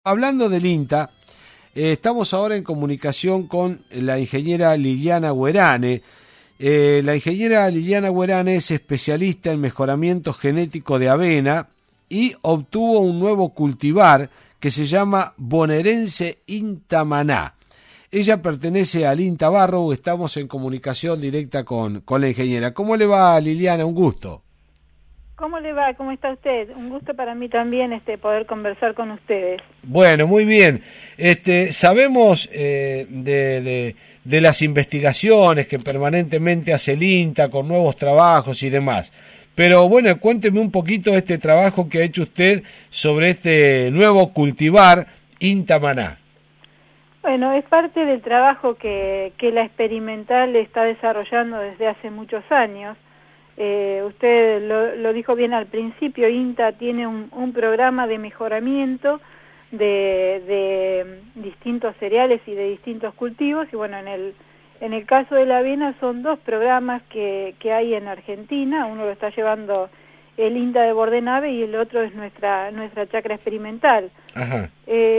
Hablando del INTA, estamos ahora en comunicación con la ingeniera Liliana Guerane. La ingeniera Liliana Guerane es especialista en mejoramiento genético de avena y obtuvo un nuevo cultivar que se llama Bonaerense INTA Maná. Ella pertenece al INTA Barrow. Estamos en comunicación directa con la ingeniera. ¿Cómo le va, Liliana? Un gusto. ¿Cómo le va? ¿Cómo está usted? Un gusto para mí también poder conversar con ustedes. Bueno, muy bien. Sabemos de las investigaciones que permanentemente hace el INTA con nuevos trabajos y demás. Pero bueno, cuénteme un poquito este trabajo que ha hecho usted sobre este nuevo cultivar INTA Maná. Bueno, es parte del trabajo que la experimental está desarrollando desde hace muchos años. Usted lo dijo bien al principio, INTA tiene un programa de mejoramiento de distintos cereales y de distintos cultivos, y bueno, en el caso de la avena son dos programas que hay en Argentina. Uno lo está llevando el INTA de Bordenave y el otro es nuestra chacra experimental. Ajá.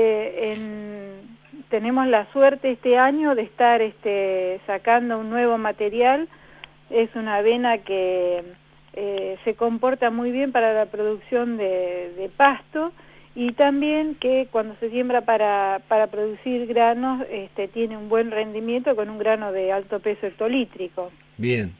Tenemos la suerte este año de estar sacando un nuevo material. Es una avena que se comporta muy bien para la producción de pasto, y también que cuando se siembra para producir granos tiene un buen rendimiento con un grano de alto peso hectolítrico. Bien.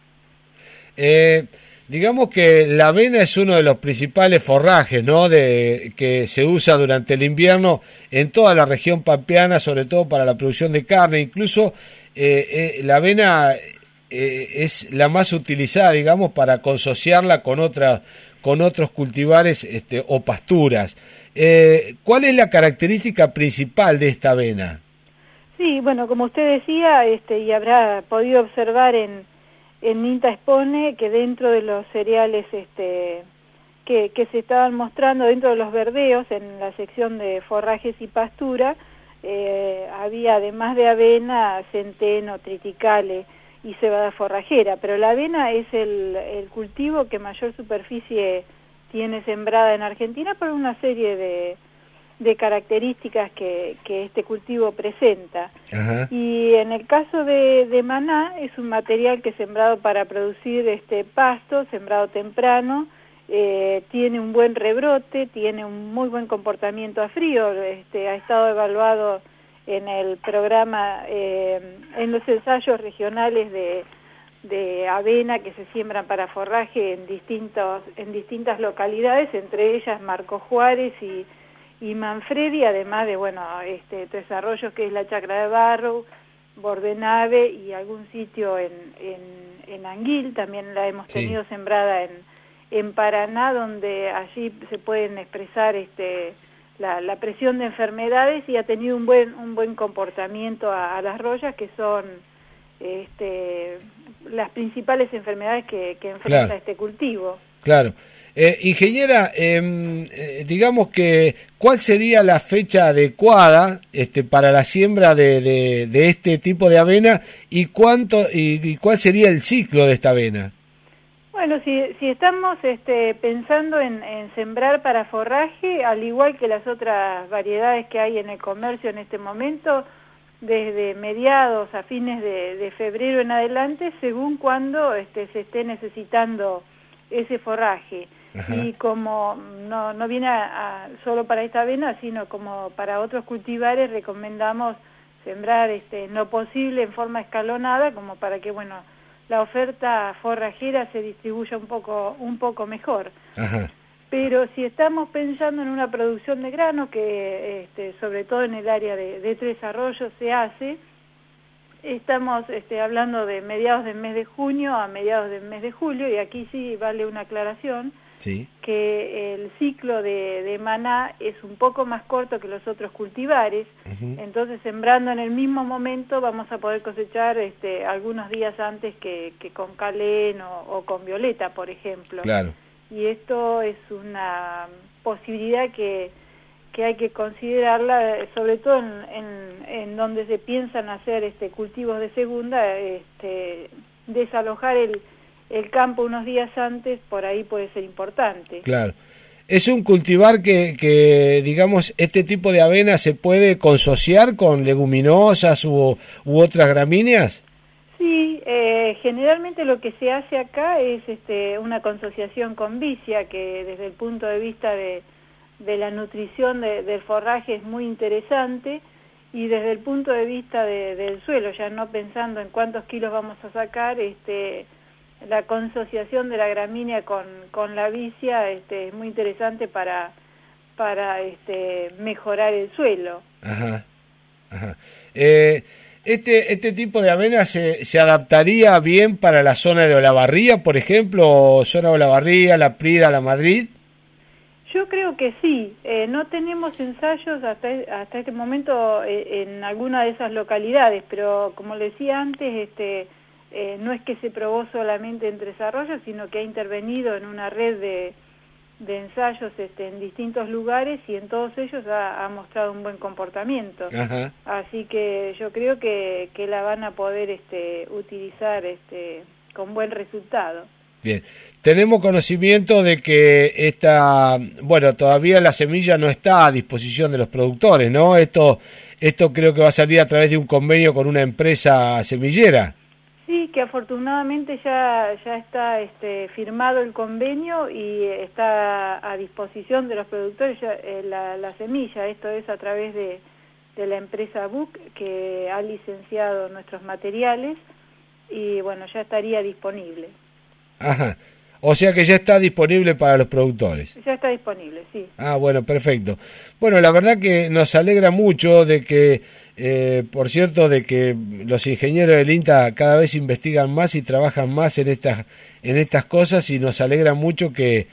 Digamos que la avena es uno de los principales forrajes, ¿no?, que se usa durante el invierno en toda la región pampeana, sobre todo para la producción de carne. Incluso la avena es la más utilizada, digamos, para consociarla con otros cultivares o pasturas. ¿Cuál es la característica principal de esta avena? Sí, bueno, como usted decía, y habrá podido observar en INTA Expone, que dentro de los cereales que se estaban mostrando dentro de los verdeos, en la sección de forrajes y pastura, había, además de avena, centeno, triticale y cebada forrajera, pero la avena es el cultivo que mayor superficie tiene sembrada en Argentina por una serie de características que este cultivo presenta. Ajá. Y en el caso de maná, es un material que es sembrado para producir pasto, sembrado temprano, tiene un buen rebrote, tiene un muy buen comportamiento a frío, ha estado evaluado en el programa, en los ensayos regionales de avena que se siembran para forraje en distintas localidades, entre ellas Marco Juárez y Manfredi, además de desarrollos que es la Chacra de Barrow, Bordenave y algún sitio en Anguil. También la hemos tenido sembrada en Paraná, donde allí se pueden expresar la presión de enfermedades, y ha tenido un buen comportamiento a las rollas, que son las principales enfermedades que enfrenta este cultivo. Claro. Ingeniera, digamos que ¿cuál sería la fecha adecuada para la siembra de este tipo de avena y cuál sería el ciclo de esta avena? Bueno, si estamos pensando en sembrar para forraje, al igual que las otras variedades que hay en el comercio en este momento, desde mediados a fines de febrero en adelante, según cuando se esté necesitando ese forraje. Ajá. Y como no viene solo para esta avena, sino como para otros cultivares, recomendamos sembrar en lo posible en forma escalonada, como para que la oferta forrajera se distribuya un poco mejor. Ajá. Pero si estamos pensando en una producción de grano, que sobre todo en el área de Tres Arroyos se hace, estamos hablando de mediados del mes de junio a mediados del mes de julio, y aquí sí vale una aclaración, sí, que el ciclo de maná es un poco más corto que los otros cultivares. Uh-huh. Entonces, sembrando en el mismo momento vamos a poder cosechar algunos días antes que con calén o con violeta, por ejemplo. Claro. Y esto es una posibilidad que hay que considerarla, sobre todo en donde se piensan hacer cultivos de segunda, desalojar el campo unos días antes, por ahí puede ser importante. Claro. ¿Es un cultivar que, digamos, este tipo de avena se puede consociar con leguminosas u otras gramíneas? Sí, generalmente lo que se hace acá es una consociación con vicia, que desde el punto de vista de la nutrición del forraje es muy interesante, y desde el punto de vista del suelo, ya no pensando en cuántos kilos vamos a sacar, la consociación de la gramínea con la vicia es muy interesante para mejorar el suelo. Ajá, ajá. Este tipo de avena se adaptaría bien para la zona de Olavarría, por ejemplo, zona de Olavarría, La Prida, La Madrid. Yo creo que sí. No tenemos ensayos hasta este momento en alguna de esas localidades, pero como le decía antes, no es que se probó solamente en Tres Arroyos, sino que ha intervenido en una red de ensayos en distintos lugares, y en todos ellos ha mostrado un buen comportamiento. Ajá. Así que yo creo que la van a poder utilizar con buen resultado. Bien, tenemos conocimiento de que todavía la semilla no está a disposición de los productores, ¿no? Esto creo que va a salir a través de un convenio con una empresa semillera. Sí, que afortunadamente ya está firmado el convenio y está a disposición de los productores la semilla. Esto es a través de la empresa BUC, que ha licenciado nuestros materiales, y bueno, ya estaría disponible. Ajá, o sea que ya está disponible para los productores. Ya está disponible, sí. Ah, bueno, perfecto. Bueno, la verdad que nos alegra mucho de que, por cierto, de que los ingenieros del INTA cada vez investigan más y trabajan más en estas cosas, y nos alegra mucho que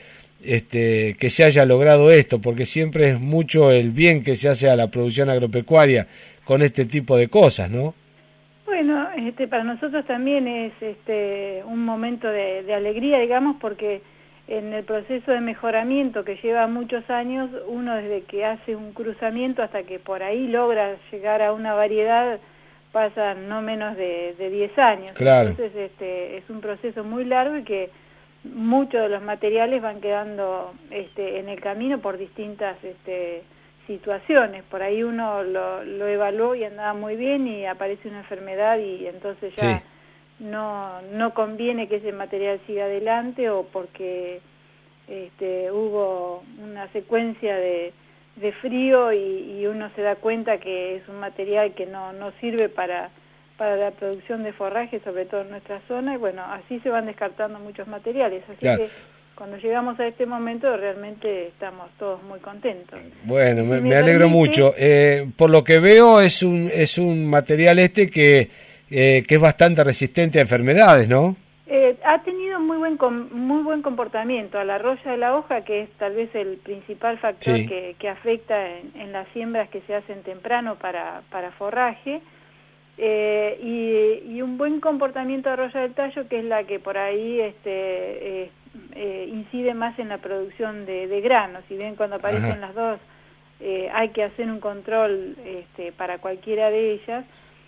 se haya logrado esto, porque siempre es mucho el bien que se hace a la producción agropecuaria con este tipo de cosas, ¿no? Bueno, para nosotros también es un momento de alegría, digamos, porque en el proceso de mejoramiento que lleva muchos años, uno desde que hace un cruzamiento hasta que por ahí logra llegar a una variedad, pasan no menos de 10 años. Claro. Entonces es un proceso muy largo, y que muchos de los materiales van quedando en el camino por distintas situaciones. Por ahí uno lo evaluó y andaba muy bien, y aparece una enfermedad, y entonces ya sí, no conviene que ese material siga adelante, o porque hubo una secuencia de frío y uno se da cuenta que es un material que no sirve para la producción de forraje, sobre todo en nuestra zona, y bueno, así se van descartando muchos materiales. Así claro, que cuando llegamos a este momento realmente estamos todos muy contentos. Bueno, me alegro mucho. Por lo que veo es un material que es bastante resistente a enfermedades, ¿no? Ha tenido muy buen comportamiento a la roya de la hoja, que es tal vez el principal factor sí, que afecta en las siembras que se hacen temprano para forraje, y un buen comportamiento de roya del tallo, que es la que por ahí incide más en la producción de granos. Si bien cuando aparecen Ajá, las dos hay que hacer un control para cualquiera de ellas,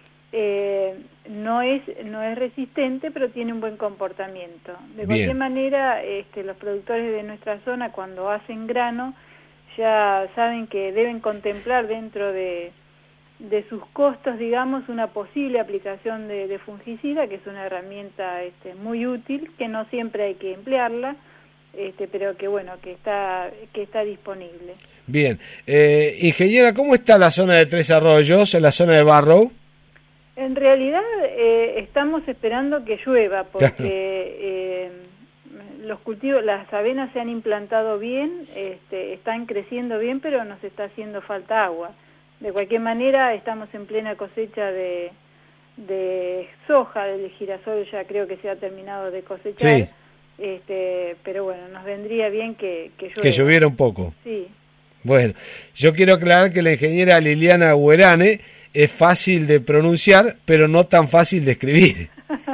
no es resistente, pero tiene un buen comportamiento. De cualquier manera, los productores de nuestra zona, cuando hacen grano, ya saben que deben contemplar dentro de sus costos, digamos, una posible aplicación de fungicida, que es una herramienta muy útil, que no siempre hay que emplearla, pero que bueno, que está disponible. Bien, ingeniera, ¿cómo está la zona de Tres Arroyos, en la zona de Barrow? En realidad estamos esperando que llueva, porque los cultivos, las avenas se han implantado bien, están creciendo bien, pero nos está haciendo falta agua. De cualquier manera, estamos en plena cosecha de soja, del girasol ya creo que se ha terminado de cosechar, sí, pero bueno, nos vendría bien que llueva. Que lloviera un poco. Sí. Bueno, yo quiero aclarar que la ingeniera Liliana Guerane es fácil de pronunciar, pero no tan fácil de escribir.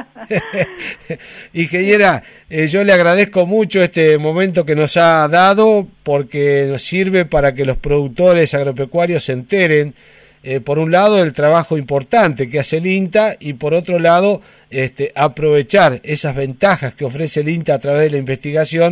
Ingeniera, yo le agradezco mucho este momento que nos ha dado, porque nos sirve para que los productores agropecuarios se enteren, por un lado, del trabajo importante que hace el INTA, y por otro lado, aprovechar esas ventajas que ofrece el INTA a través de la investigación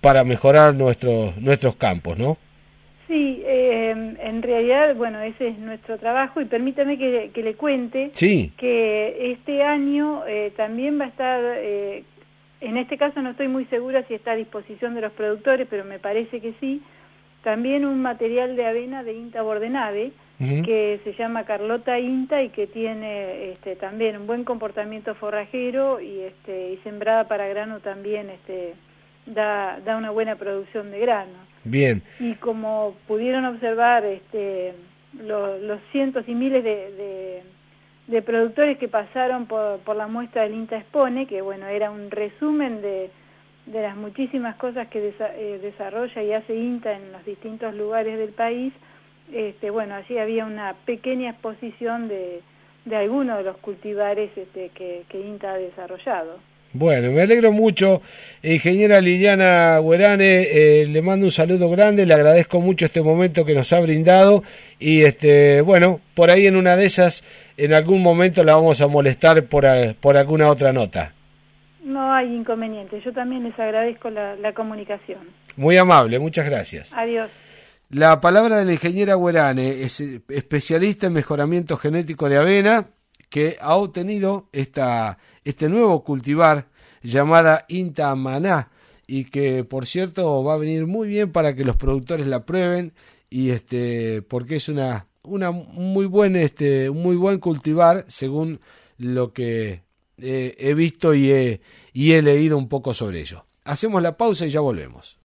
para mejorar nuestros campos, ¿no? Sí, en realidad, bueno, ese es nuestro trabajo y permítame que le cuente Sí. que este año también va a estar, en este caso no estoy muy segura si está a disposición de los productores, pero me parece que sí, también un material de avena de INTA Bordenave, que se llama Carlota INTA y que tiene también un buen comportamiento forrajero y sembrada para grano también da una buena producción de grano. Bien. Y como pudieron observar los cientos y miles de productores que pasaron por la muestra del INTA Expone, que bueno, era un resumen de las muchísimas cosas que desarrolla y hace INTA en los distintos lugares del país, bueno, allí había una pequeña exposición de algunos de los cultivares que INTA ha desarrollado. Bueno, me alegro mucho, ingeniera Liliana Guerane, le mando un saludo grande, le agradezco mucho este momento que nos ha brindado y bueno, por ahí en una de esas, en algún momento la vamos a molestar por alguna otra nota. No hay inconveniente, yo también les agradezco la comunicación. Muy amable, muchas gracias. Adiós. La palabra de la ingeniera Guerane, es especialista en mejoramiento genético de avena, que ha obtenido este nuevo cultivar llamada INTA Maná y que por cierto va a venir muy bien para que los productores la prueben y porque es un muy buen cultivar según lo que he visto y he leído un poco sobre ello. Hacemos la pausa y ya volvemos.